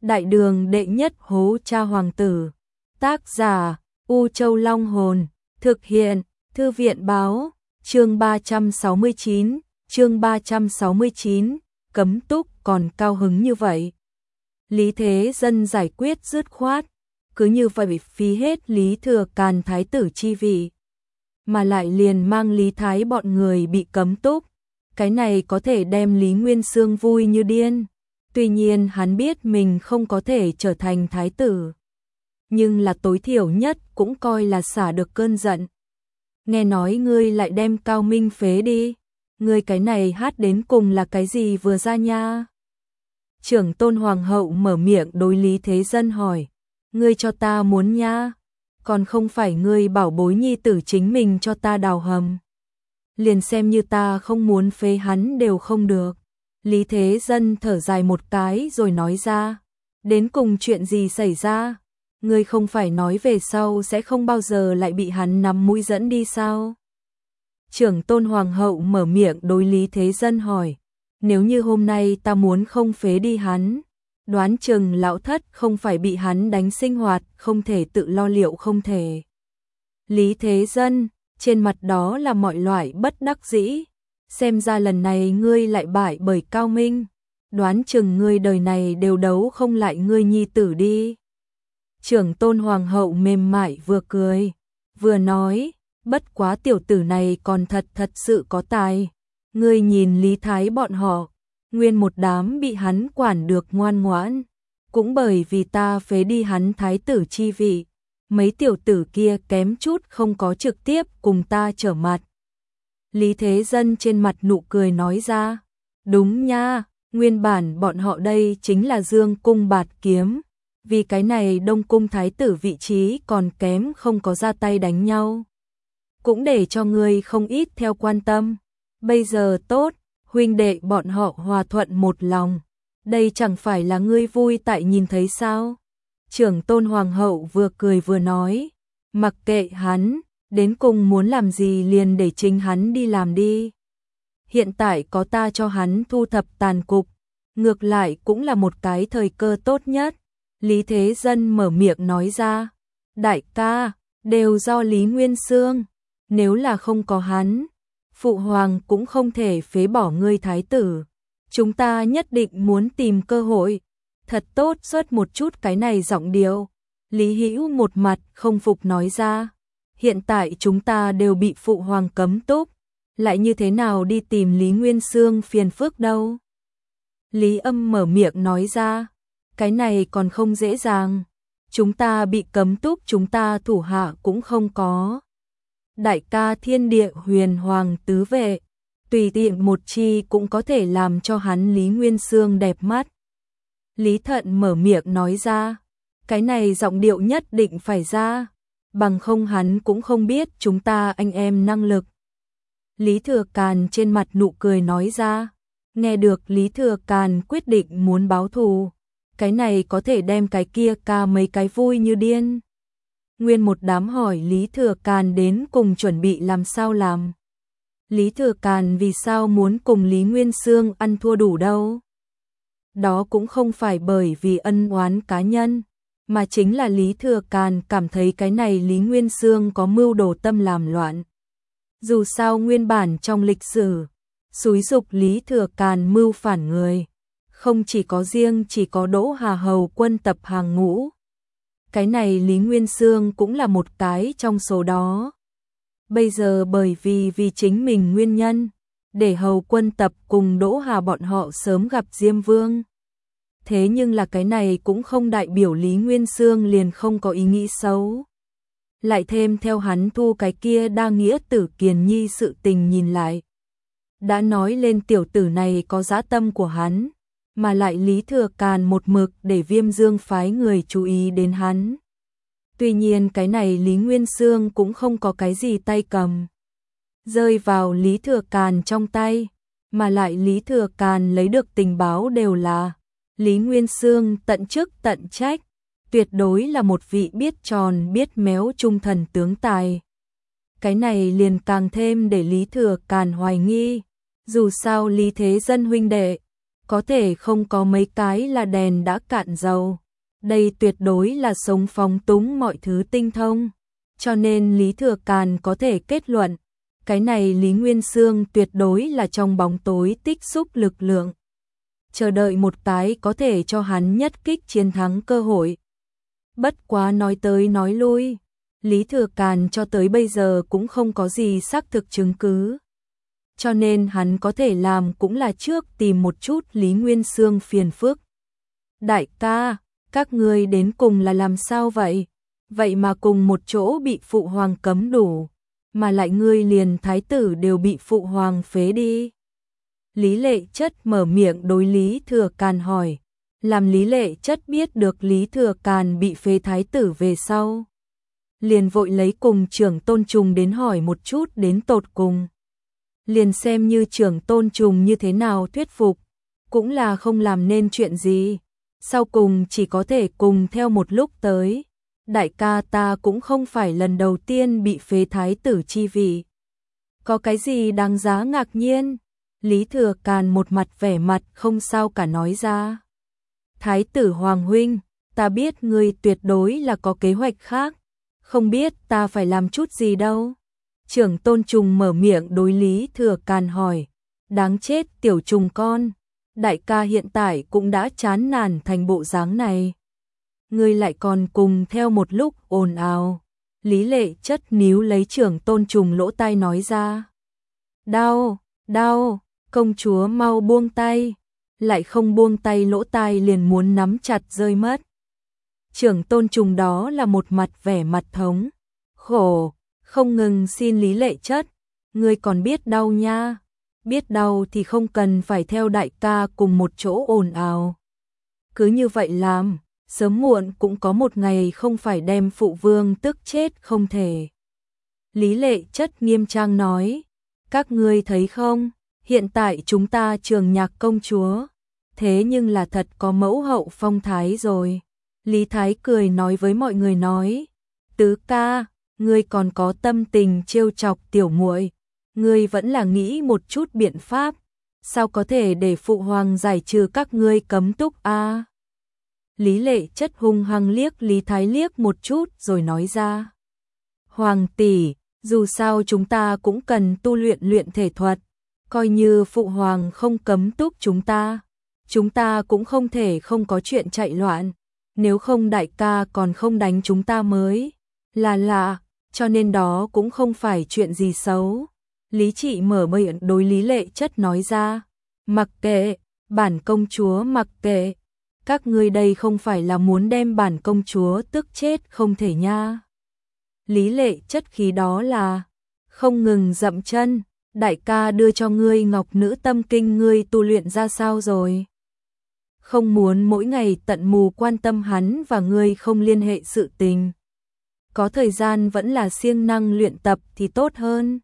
Đại đường đệ nhất hố cha hoàng tử. Tác giả U Châu Long Hồn. Thực hiện Thư viện Báo. Chương 369, cấm túc còn cao hứng như vậy. Lý Thế Dân giải quyết dứt khoát, cứ như vậy phí hết Lý Thừa Càn thái tử chi vị, mà lại liền mang Lý Thái bọn người bị cấm túc. Cái này có thể đem Lý Nguyên Xương vui như điên. Tuy nhiên hắn biết mình không có thể trở thành thái tử, nhưng là tối thiểu nhất cũng coi là xả được cơn giận. Nghe nói ngươi lại đem Cao Minh phế đi, ngươi cái này hát đến cùng là cái gì vừa ra nha? Trưởng tôn hoàng hậu mở miệng đối Lý Thế Dân hỏi, ngươi cho ta muốn nha, còn không phải ngươi bảo bối nhi tử chính mình cho ta đào hầm. Liền xem như ta không muốn phế hắn đều không được. Lý Thế Dân thở dài một cái rồi nói ra, đến cùng chuyện gì xảy ra? Ngươi không phải nói về sau sẽ không bao giờ lại bị hắn nắm mũi dẫn đi sao? Trưởng tôn hoàng hậu mở miệng đối Lý Thế Dân hỏi, nếu như hôm nay ta muốn không phế đi hắn, đoán chừng lão thất không phải bị hắn đánh sinh hoạt, không thể tự lo liệu không thể. Lý Thế Dân, trên mặt đó là mọi loại bất đắc dĩ, xem ra lần này ngươi lại bại bởi Cao Minh, đoán chừng ngươi đời này đều đấu không lại ngươi nhi tử đi. Trưởng tôn hoàng hậu mềm mại vừa cười, vừa nói, bất quá tiểu tử này còn thật sự có tài. Ngươi nhìn Lý Thái bọn họ, nguyên một đám bị hắn quản được ngoan ngoãn, cũng bởi vì ta phế đi hắn thái tử chi vị, mấy tiểu tử kia kém chút không có trực tiếp cùng ta trở mặt. Lý Thế Dân trên mặt nụ cười nói ra, đúng nha, nguyên bản bọn họ đây chính là dương cung bạt kiếm, vì cái này Đông Cung thái tử vị trí còn kém không có ra tay đánh nhau. Cũng để cho ngươi không ít theo quan tâm. Bây giờ tốt, huynh đệ bọn họ hòa thuận một lòng. Đây chẳng phải là ngươi vui tại nhìn thấy sao? Trưởng tôn hoàng hậu vừa cười vừa nói, mặc kệ hắn, đến cùng muốn làm gì liền để chính hắn đi làm đi. Hiện tại có ta cho hắn thu thập tàn cục, ngược lại cũng là một cái thời cơ tốt nhất. Lý Thế Dân mở miệng nói ra, đại ca, đều do Lý Nguyên Xương, nếu là không có hắn, phụ hoàng cũng không thể phế bỏ ngươi thái tử. Chúng ta nhất định muốn tìm cơ hội, thật tốt xuất một chút cái này giọng điệu. Lý Hữu một mặt không phục nói ra, hiện tại chúng ta đều bị phụ hoàng cấm túc, lại như thế nào đi tìm Lý Nguyên Xương phiền phức đâu. Lý Âm mở miệng nói ra, cái này còn không dễ dàng, chúng ta bị cấm túc chúng ta thủ hạ cũng không có. Đại ca thiên địa huyền hoàng tứ vệ, tùy tiện một chi cũng có thể làm cho hắn Lý Nguyên Xương đẹp mắt. Lý Thận mở miệng nói ra, cái này giọng điệu nhất định phải ra, bằng không hắn cũng không biết chúng ta anh em năng lực. Lý Thừa Càn trên mặt nụ cười nói ra, nghe được Lý Thừa Càn quyết định muốn báo thù, cái này có thể đem cái kia ca mấy cái vui như điên. Nguyên một đám hỏi Lý Thừa Càn đến cùng chuẩn bị làm sao làm. Lý Thừa Càn vì sao muốn cùng Lý Nguyên Xương ăn thua đủ đâu. Đó cũng không phải bởi vì ân oán cá nhân, mà chính là Lý Thừa Càn cảm thấy cái này Lý Nguyên Xương có mưu đồ tâm làm loạn. Dù sao nguyên bản trong lịch sử, xúi dục Lý Thừa Càn mưu phản người, không chỉ có riêng chỉ có Đỗ Hà Hầu quân tập hàng ngũ. Cái này Lý Nguyên Xương cũng là một cái trong số đó. Bây giờ bởi vì chính mình nguyên nhân, để Hầu quân tập cùng Đỗ Hà bọn họ sớm gặp Diêm Vương. Thế nhưng là cái này cũng không đại biểu Lý Nguyên Xương liền không có ý nghĩ xấu. Lại thêm theo hắn thu cái kia đa nghĩa tử Kiền Nhi sự tình nhìn lại. Đã nói lên tiểu tử này có dã tâm của hắn, mà lại Lý Thừa Càn một mực để Viêm Dương phái người chú ý đến hắn. Tuy nhiên cái này Lý Nguyên Xương cũng không có cái gì tay cầm, rơi vào Lý Thừa Càn trong tay, mà lại Lý Thừa Càn lấy được tình báo đều là Lý Nguyên Xương tận chức tận trách, tuyệt đối là một vị biết tròn biết méo trung thần tướng tài. Cái này liền càng thêm để Lý Thừa Càn hoài nghi, dù sao Lý Thế Dân huynh đệ có thể không có mấy cái là đèn đã cạn dầu. Đây tuyệt đối là sống phóng túng mọi thứ tinh thông. Cho nên Lý Thừa Càn có thể kết luận, cái này Lý Nguyên Xương tuyệt đối là trong bóng tối tích xúc lực lượng. Chờ đợi một cái có thể cho hắn nhất kích chiến thắng cơ hội. Bất quá nói tới nói lui, Lý Thừa Càn cho tới bây giờ cũng không có gì xác thực chứng cứ. Cho nên hắn có thể làm cũng là trước tìm một chút Lý Nguyên Xương phiền phức. Đại ca, các ngươi đến cùng là làm sao vậy? Vậy mà cùng một chỗ bị phụ hoàng cấm đủ, mà lại ngươi liền thái tử đều bị phụ hoàng phế đi. Lý Lệ Chất mở miệng đối Lý Thừa Càn hỏi, làm Lý Lệ Chất biết được Lý Thừa Càn bị phế thái tử về sau. Liền vội lấy cùng trưởng Tôn Trùng đến hỏi một chút đến tột cùng. Liền xem như trưởng Tôn Trùng như thế nào thuyết phục, cũng là không làm nên chuyện gì. Sau cùng chỉ có thể cùng theo một lúc tới. Đại ca ta cũng không phải lần đầu tiên bị phế thái tử chi vị. Có cái gì đáng giá ngạc nhiên? Lý Thừa Càn một mặt vẻ mặt không sao cả nói ra. Thái tử Hoàng huynh, ta biết ngươi tuyệt đối là có kế hoạch khác. Không biết ta phải làm chút gì đâu. Trưởng Tôn Trùng mở miệng đối Lý Thừa Càn hỏi. Đáng chết tiểu trùng con. Đại ca hiện tại cũng đã chán nản thành bộ dáng này. Ngươi lại còn cùng theo một lúc ồn ào. Lý Lệ Chất níu lấy trưởng Tôn Trùng lỗ tai nói ra. Đau, đau, công chúa mau buông tay. Lại không buông tay lỗ tai liền muốn nắm chặt rơi mất. Trưởng Tôn Trùng đó là một mặt vẻ mặt thống khổ, không ngừng xin Lý Lệ Chất. Ngươi còn biết đau nha. Biết đau thì không cần phải theo đại ca cùng một chỗ ồn ào. Cứ như vậy làm, sớm muộn cũng có một ngày không phải đem phụ vương tức chết không thể. Lý Lệ Chất nghiêm trang nói, các ngươi thấy không, hiện tại chúng ta Trường Nhạc công chúa, thế nhưng là thật có mẫu hậu phong thái rồi. Lý Thái cười nói với mọi người nói, tứ ca, ngươi còn có tâm tình trêu chọc tiểu muội, ngươi vẫn là nghĩ một chút biện pháp, sao có thể để phụ hoàng giải trừ các ngươi cấm túc a? Lý Lệ Chất hung hăng liếc Lý Thái liếc một chút rồi nói ra. Hoàng tỷ, dù sao chúng ta cũng cần tu luyện thể thuật, coi như phụ hoàng không cấm túc chúng ta cũng không thể không có chuyện chạy loạn, nếu không đại ca còn không đánh chúng ta mới là lạ, cho nên đó cũng không phải chuyện gì xấu. Lý Trị mở miệng đối Lý Lệ Chất nói ra, mặc kệ, bản công chúa mặc kệ, các ngươi đây không phải là muốn đem bản công chúa tức chết không thể nha. Lý Lệ Chất khí đó là không ngừng dậm chân, đại ca đưa cho ngươi Ngọc Nữ Tâm Kinh ngươi tu luyện ra sao rồi? Không muốn mỗi ngày tận mù quan tâm hắn và ngươi không liên hệ sự tình. Có thời gian vẫn là siêng năng luyện tập thì tốt hơn.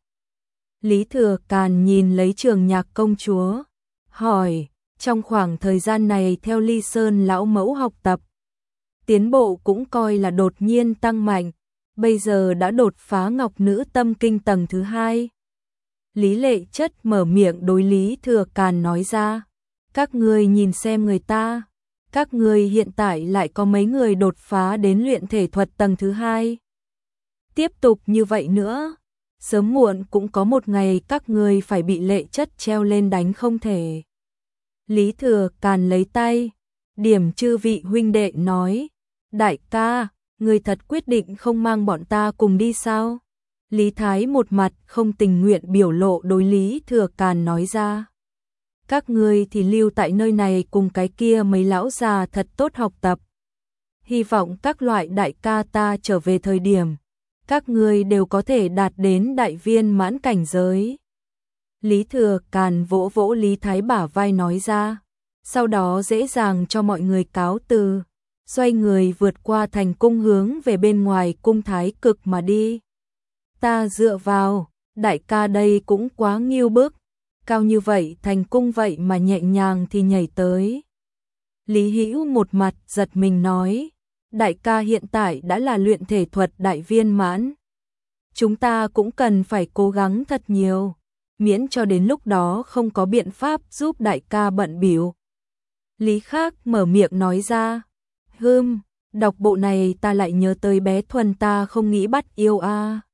Lý Thừa Càn nhìn lấy Trường Nhạc công chúa, hỏi, trong khoảng thời gian này theo Ly Sơn lão mẫu học tập, tiến bộ cũng coi là đột nhiên tăng mạnh, bây giờ đã đột phá Ngọc Nữ Tâm Kinh tầng thứ 2. Lý Lệ Chất mở miệng đối Lý Thừa Càn nói ra, các ngươi nhìn xem người ta, các ngươi hiện tại lại có mấy người đột phá đến luyện thể thuật tầng thứ 2. Tiếp tục như vậy nữa, sớm muộn cũng có một ngày các ngươi phải bị Lệ Chất treo lên đánh không thể. Lý Thừa Càn lấy tay, điểm chư vị huynh đệ nói, đại ca, ngươi thật quyết định không mang bọn ta cùng đi sao? Lý Thái một mặt không tình nguyện biểu lộ đối Lý Thừa Càn nói ra. Các ngươi thì lưu tại nơi này cùng cái kia mấy lão già thật tốt học tập. Hy vọng các loại đại ca ta trở về thời điểm, các ngươi đều có thể đạt đến đại viên mãn cảnh giới. Lý Thừa Càn vỗ vỗ Lý Thái bả vai nói ra, sau đó dễ dàng cho mọi người cáo từ, xoay người vượt qua thành cung hướng về bên ngoài cung Thái Cực mà đi. Ta dựa vào, đại ca đây cũng quá nghiêu bức, cao như vậy thành cung vậy mà nhẹ nhàng thì nhảy tới. Lý Hữu một mặt giật mình nói, đại ca hiện tại đã là luyện thể thuật đại viên mãn. Chúng ta cũng cần phải cố gắng thật nhiều, miễn cho đến lúc đó không có biện pháp giúp đại ca bận bịu, Lý Khác mở miệng nói ra. Đọc bộ này ta lại nhớ tới bé Thuần ta không nghĩ bắt yêu a.